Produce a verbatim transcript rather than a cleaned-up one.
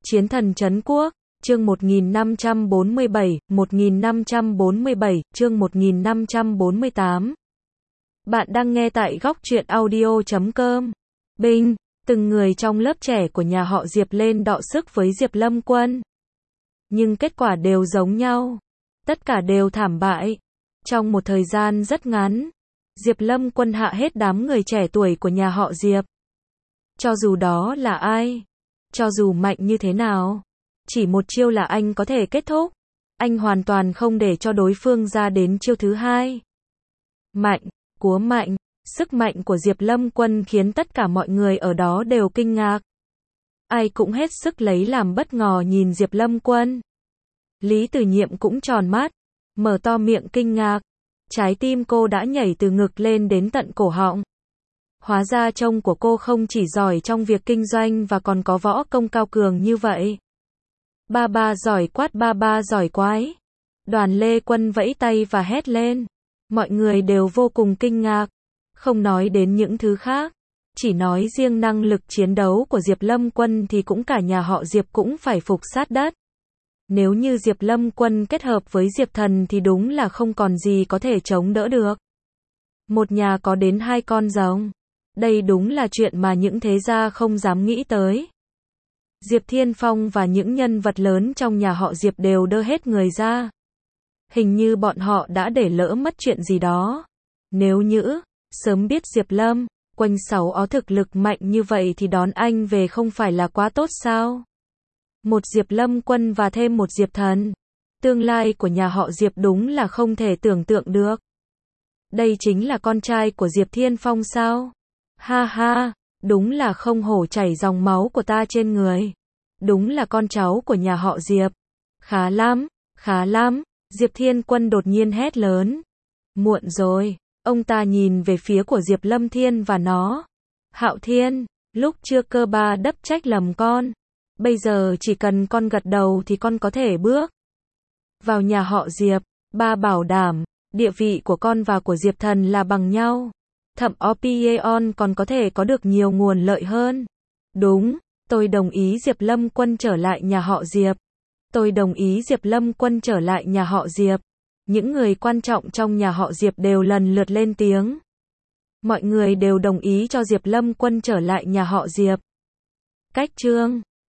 Chiến thần trấn quốc, chương một nghìn năm trăm bốn mươi bảy, một nghìn năm trăm bốn mươi bảy, chương một nghìn năm trăm bốn mươi tám. Bạn đang nghe tại góc truyện audio chấm com. Binh, từng người trong lớp trẻ của nhà họ Diệp lên đọ sức với Diệp Lâm Quân. Nhưng kết quả đều giống nhau. Tất cả đều thảm bại. Trong một thời gian rất ngắn, Diệp Lâm Quân hạ hết đám người trẻ tuổi của nhà họ Diệp. Cho dù đó là ai, cho dù mạnh như thế nào, chỉ một chiêu là anh có thể kết thúc. Anh hoàn toàn không để cho đối phương ra đến chiêu thứ hai. Mạnh, cúa mạnh, sức mạnh của Diệp Lâm Quân khiến tất cả mọi người ở đó đều kinh ngạc. Ai cũng hết sức lấy làm bất ngờ nhìn Diệp Lâm Quân. Lý Tử Nhiệm cũng tròn mắt, mở to miệng kinh ngạc. Trái tim cô đã nhảy từ ngực lên đến tận cổ họng. Hóa ra trông của cô không chỉ giỏi trong việc kinh doanh và còn có võ công cao cường như vậy. Ba ba giỏi quát, ba ba giỏi quái. Đoàn Lê Quân vẫy tay và hét lên. Mọi người đều vô cùng kinh ngạc. Không nói đến những thứ khác, chỉ nói riêng năng lực chiến đấu của Diệp Lâm Quân thì cũng cả nhà họ Diệp cũng phải phục sát đất. Nếu như Diệp Lâm Quân kết hợp với Diệp Thần thì đúng là không còn gì có thể chống đỡ được. Một nhà có đến hai con rồng. Đây đúng là chuyện mà những thế gia không dám nghĩ tới. Diệp Thiên Phong và những nhân vật lớn trong nhà họ Diệp đều đơ hết người ra. Hình như bọn họ đã để lỡ mất chuyện gì đó. Nếu như sớm biết Diệp Lâm Quân sáu ó thực lực mạnh như vậy thì đón anh về không phải là quá tốt sao? Một Diệp Lâm Quân và thêm một Diệp Thần. Tương lai của nhà họ Diệp đúng là không thể tưởng tượng được. Đây chính là con trai của Diệp Thiên Phong sao? Ha ha, đúng là không hổ chảy dòng máu của ta trên người. Đúng là con cháu của nhà họ Diệp. Khá lắm, khá lắm, Diệp Thiên Quân đột nhiên hét lớn. Muộn rồi, ông ta nhìn về phía của Diệp Lâm Thiên và nó. Hạo Thiên, lúc chưa cơ ba đắp trách lầm con. Bây giờ chỉ cần con gật đầu thì con có thể bước vào nhà họ Diệp. Ba bảo đảm, địa vị của con và của Diệp Thần là bằng nhau. Thậm Opion còn có thể có được nhiều nguồn lợi hơn. Đúng, tôi đồng ý Diệp Lâm Quân trở lại nhà họ Diệp. Tôi đồng ý Diệp Lâm Quân trở lại nhà họ Diệp. Những người quan trọng trong nhà họ Diệp đều lần lượt lên tiếng. Mọi người đều đồng ý cho Diệp Lâm Quân trở lại nhà họ Diệp. Cách chương